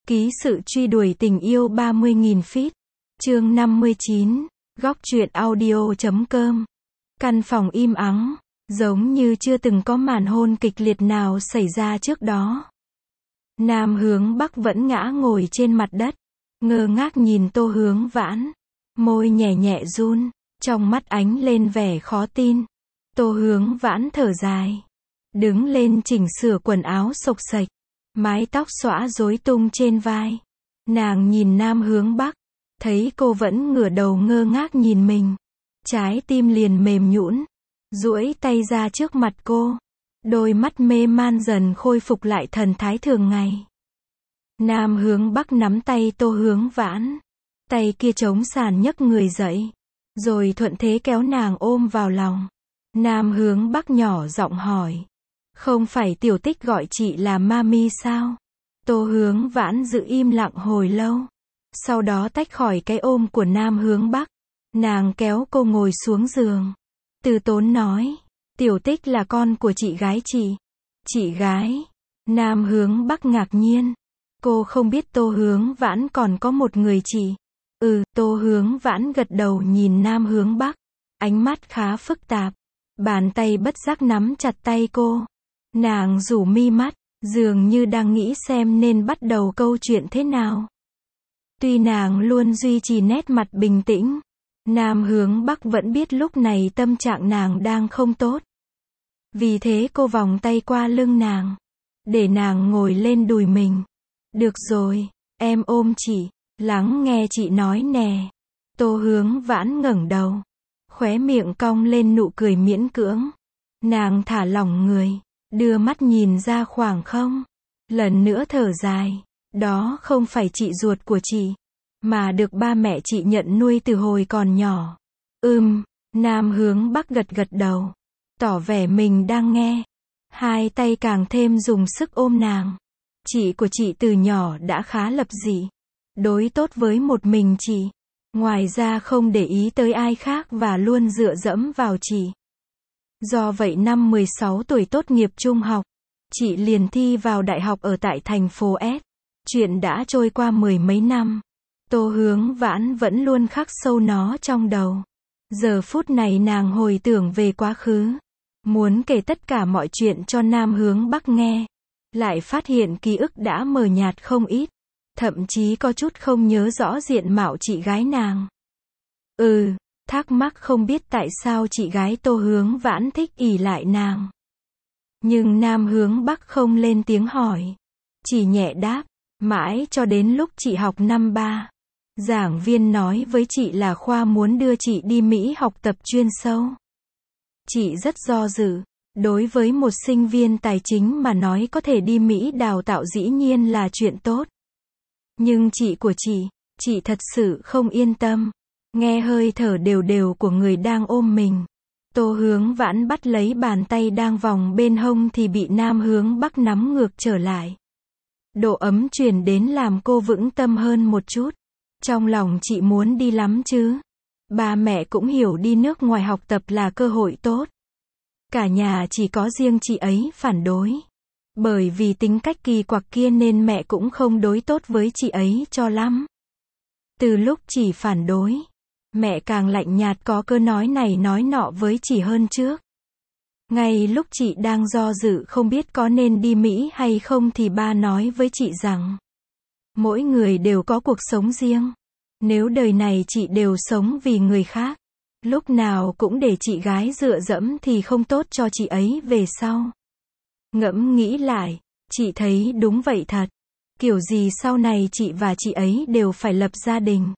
Ký sự truy đuổi tình yêu 30.000 feet. Chương 59. Góc truyện audio.com. Căn phòng im ắng, giống như chưa từng có màn hôn kịch liệt nào xảy ra trước đó. Nam Hướng Bắc vẫn ngã ngồi trên mặt đất, ngơ ngác nhìn Tô Hướng Vãn, môi nhẹ nhẹ run, trong mắt ánh lên vẻ khó tin. Tô Hướng Vãn thở dài, đứng lên chỉnh sửa quần áo xộc xệch, mái tóc xõa rối tung trên vai. Nàng nhìn Nam Hướng Bắc, thấy cô vẫn ngửa đầu ngơ ngác nhìn mình, trái tim liền mềm nhũn, duỗi tay ra trước mặt cô, đôi mắt mê man dần khôi phục lại thần thái thường ngày. Nam Hướng Bắc nắm tay Tô Hướng Vãn, tay kia chống sàn nhấc người dậy, rồi thuận thế kéo nàng ôm vào lòng. Nam Hướng Bắc nhỏ giọng hỏi, không phải Tiểu Tích gọi chị là mami sao? Tô Hướng Vãn giữ im lặng hồi lâu, sau đó tách khỏi cái ôm của Nam Hướng Bắc, nàng kéo cô ngồi xuống giường, từ tốn nói, Tiểu Tích là con của chị gái chị. Chị gái? Nam Hướng Bắc ngạc nhiên, cô không biết Tô Hướng Vãn còn có một người chị. Tô Hướng Vãn gật đầu nhìn Nam Hướng Bắc, ánh mắt khá phức tạp, bàn tay bất giác nắm chặt tay cô. Nàng rủ mi mắt, dường như đang nghĩ xem nên bắt đầu câu chuyện thế nào. Tuy nàng luôn duy trì nét mặt bình tĩnh, Nam Hướng Bắc vẫn biết lúc này tâm trạng nàng đang không tốt. Vì thế cô vòng tay qua lưng nàng, để nàng ngồi lên đùi mình. Được rồi, em ôm chị, lắng nghe chị nói nè. Tô Hướng Vãn ngẩng đầu, khóe miệng cong lên nụ cười miễn cưỡng. Nàng thả lỏng người, đưa mắt nhìn ra khoảng không, lần nữa thở dài. Đó không phải chị ruột của chị, mà được ba mẹ chị nhận nuôi từ hồi còn nhỏ. Nam Hướng Bắc gật gật đầu, tỏ vẻ mình đang nghe. Hai tay càng thêm dùng sức ôm nàng. Chị của chị từ nhỏ đã khá lập dị, đối tốt với một mình chị, ngoài ra không để ý tới ai khác và luôn dựa dẫm vào chị. Do vậy năm 16 tuổi tốt nghiệp trung học, chị liền thi vào đại học ở tại thành phố S. Chuyện đã trôi qua mười mấy năm, Tô Hướng Vãn vẫn luôn khắc sâu nó trong đầu. Giờ phút này nàng hồi tưởng về quá khứ, muốn kể tất cả mọi chuyện cho Nam Hướng Bắc nghe, lại phát hiện ký ức đã mờ nhạt không ít, thậm chí có chút không nhớ rõ diện mạo chị gái nàng. Thắc mắc không biết tại sao chị gái Tô Hướng Vãn thích ỷ lại nàng. Nhưng Nam Hướng Bắc không lên tiếng hỏi, chỉ nhẹ đáp, mãi cho đến lúc chị học năm 3. Giảng viên nói với chị là khoa muốn đưa chị đi Mỹ học tập chuyên sâu. Chị rất do dự, đối với một sinh viên tài chính mà nói có thể đi Mỹ đào tạo dĩ nhiên là chuyện tốt. Nhưng chị của chị thật sự không yên tâm. Nghe hơi thở đều đều của người đang ôm mình, Tô Hướng Vãn bắt lấy bàn tay đang vòng bên hông thì bị Nam Hướng Bắc nắm ngược trở lại. Độ ấm truyền đến làm cô vững tâm hơn một chút. Trong lòng chị muốn đi lắm chứ. Ba mẹ cũng hiểu đi nước ngoài học tập là cơ hội tốt. Cả nhà chỉ có riêng chị ấy phản đối. Bởi vì tính cách kỳ quặc kia nên mẹ cũng không đối tốt với chị ấy cho lắm. Từ lúc chị phản đối, mẹ càng lạnh nhạt có cơ nói này nói nọ với chị hơn trước. Ngay lúc chị đang do dự không biết có nên đi Mỹ hay không thì ba nói với chị rằng, mỗi người đều có cuộc sống riêng. Nếu đời này chị đều sống vì người khác, lúc nào cũng để chị gái dựa dẫm thì không tốt cho chị ấy về sau. Ngẫm nghĩ lại, chị thấy đúng vậy thật. Kiểu gì sau này chị và chị ấy đều phải lập gia đình.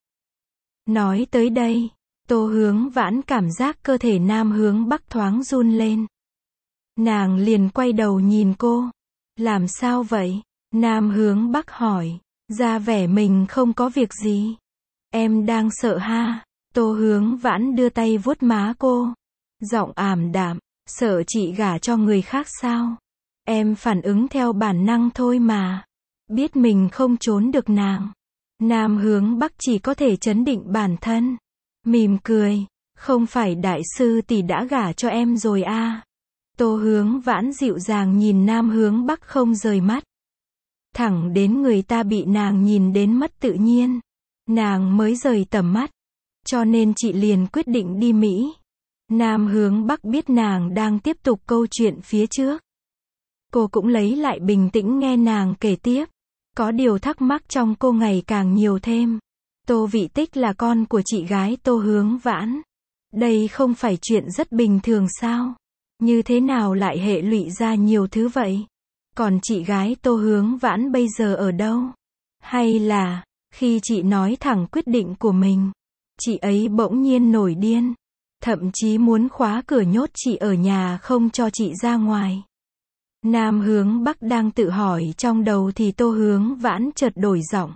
Nói tới đây, Tô Hướng Vãn cảm giác cơ thể Nam Hướng Bắc thoáng run lên. Nàng liền quay đầu nhìn cô. Làm sao vậy? Nam Hướng Bắc hỏi, ra vẻ mình không có việc gì. Em đang sợ ha? Tô Hướng Vãn đưa tay vuốt má cô, giọng ảm đạm, sợ chị gả cho người khác sao? Em phản ứng theo bản năng thôi mà. Biết mình không trốn được nàng. Nam Hướng Bắc chỉ có thể trấn định bản thân, mỉm cười, không phải đại sư tỷ đã gả cho em rồi à? Tô Hướng Vãn dịu dàng nhìn Nam Hướng Bắc không rời mắt. Thẳng đến người ta bị nàng nhìn đến mất tự nhiên, nàng mới rời tầm mắt. Cho nên chị liền quyết định đi Mỹ. Nam hướng Bắc biết nàng đang tiếp tục câu chuyện phía trước. Cô cũng lấy lại bình tĩnh nghe nàng kể tiếp. Có điều thắc mắc trong cô ngày càng nhiều thêm. Tô Vị Tích là con của chị gái Tô Hướng Vãn. Đây không phải chuyện rất bình thường sao? Như thế nào lại hệ lụy ra nhiều thứ vậy? Còn chị gái Tô Hướng Vãn bây giờ ở đâu? Hay là, khi chị nói thẳng quyết định của mình, chị ấy bỗng nhiên nổi điên, thậm chí muốn khóa cửa nhốt chị ở nhà không cho chị ra ngoài. Nam hướng Bắc đang tự hỏi trong đầu thì Tô Hướng Vãn chợt đổi giọng.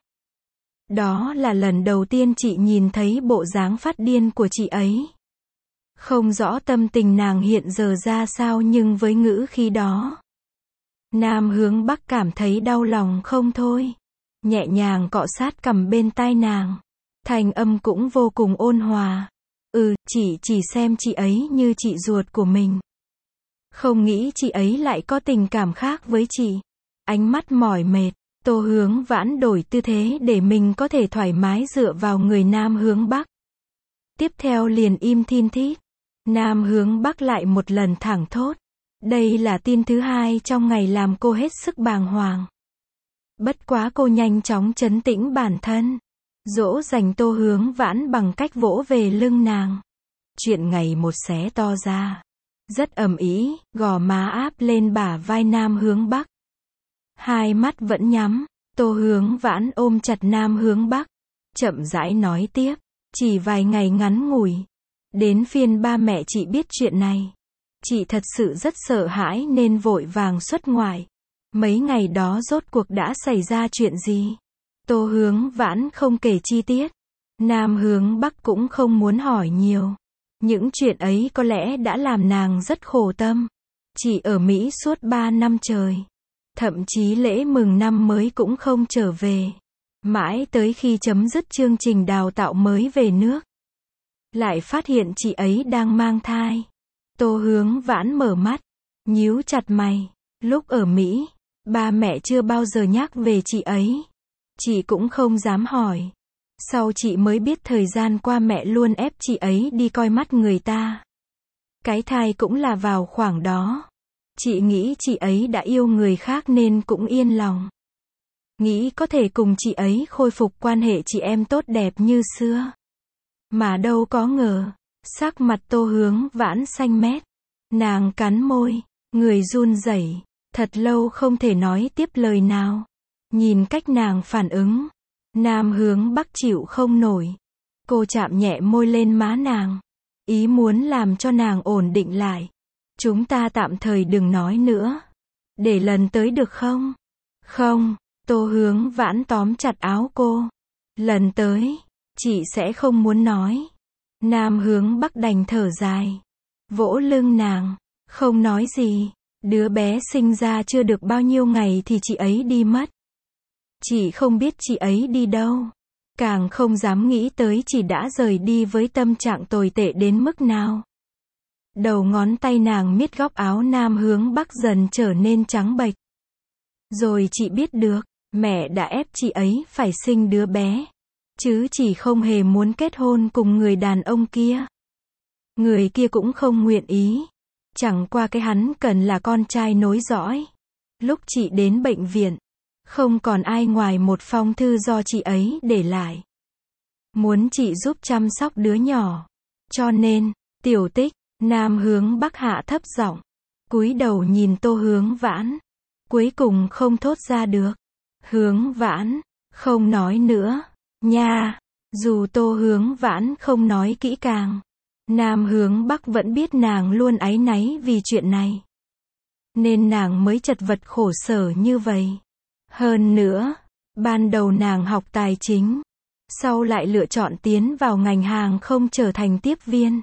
Đó là lần đầu tiên chị nhìn thấy bộ dáng phát điên của chị ấy. Không rõ tâm tình nàng hiện giờ ra sao nhưng với ngữ khí đó, Nam hướng Bắc cảm thấy đau lòng không thôi. Nhẹ nhàng cọ sát cằm bên tai nàng. Thanh âm cũng vô cùng ôn hòa. Chị chỉ xem chị ấy như chị ruột của mình. Không nghĩ chị ấy lại có tình cảm khác với chị. Ánh mắt mỏi mệt, Tô Hướng Vãn đổi tư thế để mình có thể thoải mái dựa vào người Nam hướng Bắc. Tiếp theo liền im thin thít. Nam hướng Bắc lại một lần thẳng thốt. Đây là tin thứ hai trong ngày làm cô hết sức bàng hoàng. Bất quá cô nhanh chóng trấn tĩnh bản thân. Dỗ dành Tô Hướng Vãn bằng cách vỗ về lưng nàng. Chuyện ngày một xé to ra. Rất ầm ĩ, gò má áp lên bả vai Nam hướng Bắc. Hai mắt vẫn nhắm, Tô Hướng Vãn ôm chặt Nam hướng Bắc. Chậm rãi nói tiếp, chỉ vài ngày ngắn ngủi. Đến phiên ba mẹ chị biết chuyện này. Chị thật sự rất sợ hãi nên vội vàng xuất ngoại. Mấy ngày đó rốt cuộc đã xảy ra chuyện gì? Tô Hướng Vãn không kể chi tiết. Nam hướng Bắc cũng không muốn hỏi nhiều. Những chuyện ấy có lẽ đã làm nàng rất khổ tâm. Chị ở Mỹ suốt 3 năm trời. Thậm chí lễ mừng năm mới cũng không trở về. Mãi tới khi chấm dứt chương trình đào tạo mới về nước. Lại phát hiện chị ấy đang mang thai. Tô Hướng Vãn mở mắt, nhíu chặt mày. Lúc ở Mỹ, ba mẹ chưa bao giờ nhắc về chị ấy. Chị cũng không dám hỏi. Sau chị mới biết thời gian qua mẹ luôn ép chị ấy đi coi mắt người ta. Cái thai cũng là vào khoảng đó. Chị nghĩ chị ấy đã yêu người khác nên cũng yên lòng. Nghĩ có thể cùng chị ấy khôi phục quan hệ chị em tốt đẹp như xưa. Mà đâu có ngờ, sắc mặt Tô Hướng Vãn xanh mét. Nàng cắn môi, người run rẩy, thật lâu không thể nói tiếp lời nào. Nhìn cách nàng phản ứng, Nam hướng Bắc chịu không nổi. Cô chạm nhẹ môi lên má nàng, ý muốn làm cho nàng ổn định lại. Chúng ta tạm thời đừng nói nữa. Để lần tới được không? Không, Tô Hướng Vãn tóm chặt áo cô. Lần tới, chị sẽ không muốn nói. Nam hướng Bắc đành thở dài. Vỗ lưng nàng, không nói gì. Đứa bé sinh ra chưa được bao nhiêu ngày thì chị ấy đi mất. Chị không biết chị ấy đi đâu. Càng không dám nghĩ tới chị đã rời đi với tâm trạng tồi tệ đến mức nào. Đầu ngón tay nàng miết góc áo Nam hướng Bắc dần trở nên trắng bệch. Rồi chị biết được, mẹ đã ép chị ấy phải sinh đứa bé. Chứ chị không hề muốn kết hôn cùng người đàn ông kia. Người kia cũng không nguyện ý. Chẳng qua cái hắn cần là con trai nối dõi. Lúc chị đến bệnh viện, không còn ai ngoài một phong thư do chị ấy để lại. Muốn chị giúp chăm sóc đứa nhỏ. Cho nên, Tiểu Tích, Nam hướng Bắc hạ thấp giọng, cúi đầu nhìn Tô Hướng Vãn. Cuối cùng không thốt ra được. Hướng Vãn, không nói nữa, nha. Dù Tô Hướng Vãn không nói kỹ càng, Nam hướng Bắc vẫn biết nàng luôn áy náy vì chuyện này. Nên nàng mới chật vật khổ sở như vậy. Hơn nữa, ban đầu nàng học tài chính, sau lại lựa chọn tiến vào ngành hàng không trở thành tiếp viên.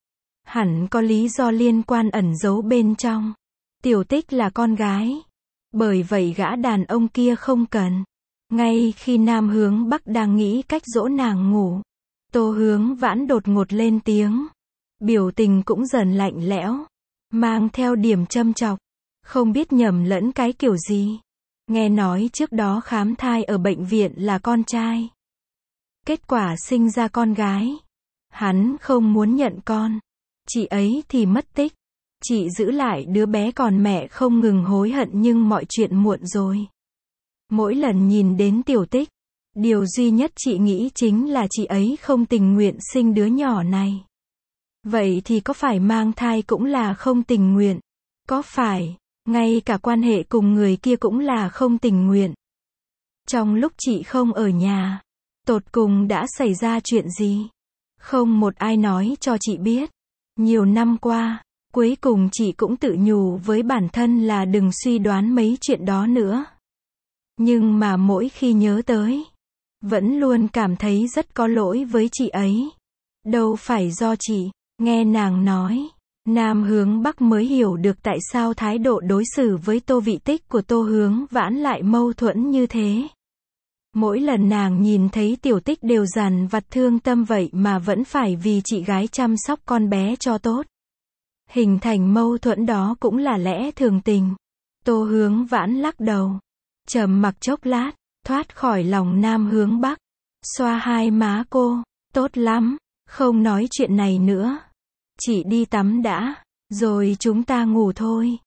Hẳn có lý do liên quan ẩn giấu bên trong. Tiểu Tích là con gái. Bởi vậy gã đàn ông kia không cần. Ngay khi Nam hướng Bắc đang nghĩ cách dỗ nàng ngủ, Tô Hướng Vãn đột ngột lên tiếng. Biểu tình cũng dần lạnh lẽo, mang theo điểm châm chọc. Không biết nhầm lẫn cái kiểu gì. Nghe nói trước đó khám thai ở bệnh viện là con trai. Kết quả sinh ra con gái. Hắn không muốn nhận con. Chị ấy thì mất tích. Chị giữ lại đứa bé còn mẹ không ngừng hối hận nhưng mọi chuyện muộn rồi. Mỗi lần nhìn đến Tiểu Tích, điều duy nhất chị nghĩ chính là chị ấy không tình nguyện sinh đứa nhỏ này. Vậy thì có phải mang thai cũng là không tình nguyện? Có phải, ngay cả quan hệ cùng người kia cũng là không tình nguyện? Trong lúc chị không ở nhà, tột cùng đã xảy ra chuyện gì? Không một ai nói cho chị biết. Nhiều năm qua, cuối cùng chị cũng tự nhủ với bản thân là đừng suy đoán mấy chuyện đó nữa. Nhưng mà mỗi khi nhớ tới, vẫn luôn cảm thấy rất có lỗi với chị ấy. Đâu phải do chị, nghe nàng nói, Nam Hướng Bắc mới hiểu được tại sao thái độ đối xử với Tô Vị Tích của Tô Hướng Vãn lại mâu thuẫn như thế. Mỗi lần nàng nhìn thấy Tiểu Tích đều dằn vặt thương tâm vậy mà vẫn phải vì chị gái chăm sóc con bé cho tốt. Hình thành mâu thuẫn đó cũng là lẽ thường tình. Tô Hướng Vãn lắc đầu, trầm mặc chốc lát, thoát khỏi lòng Nam Hướng Bắc, xoa hai má cô, tốt lắm, không nói chuyện này nữa. Chị đi tắm đã, rồi chúng ta ngủ thôi.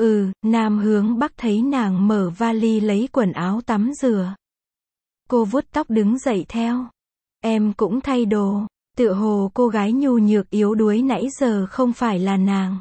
Nam Hướng Bắc thấy nàng mở vali lấy quần áo tắm rửa. Cô vuốt tóc đứng dậy theo. Em cũng thay đồ, tựa hồ cô gái nhu nhược yếu đuối nãy giờ không phải là nàng.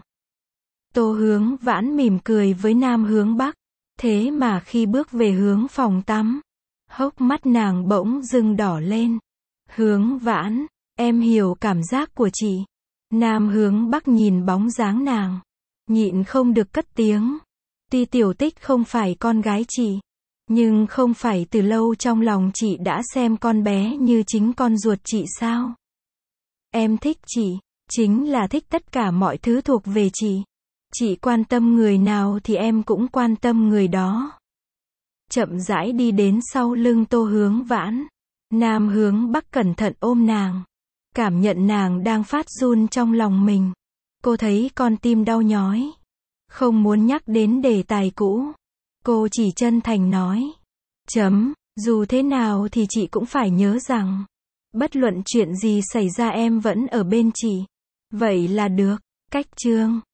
Tô Hướng Vãn mỉm cười với Nam Hướng Bắc. Thế mà khi bước về hướng phòng tắm, hốc mắt nàng bỗng dưng đỏ lên. Hướng Vãn, em hiểu cảm giác của chị. Nam Hướng Bắc nhìn bóng dáng nàng, nhịn không được cất tiếng. Tuy Tiểu Tích không phải con gái chị, nhưng không phải từ lâu trong lòng chị đã xem con bé như chính con ruột chị sao? Em thích chị, chính là thích tất cả mọi thứ thuộc về chị. Chị quan tâm người nào thì em cũng quan tâm người đó. Chậm rãi đi đến sau lưng Tô Hướng Vãn. Nam Hướng Bắc cẩn thận ôm nàng. Cảm nhận nàng đang phát run trong lòng mình. Cô thấy con tim đau nhói. Không muốn nhắc đến đề tài cũ. Cô chỉ chân thành nói. Dù thế nào thì chị cũng phải nhớ rằng, bất luận chuyện gì xảy ra em vẫn ở bên chị. Vậy là được. Cách chương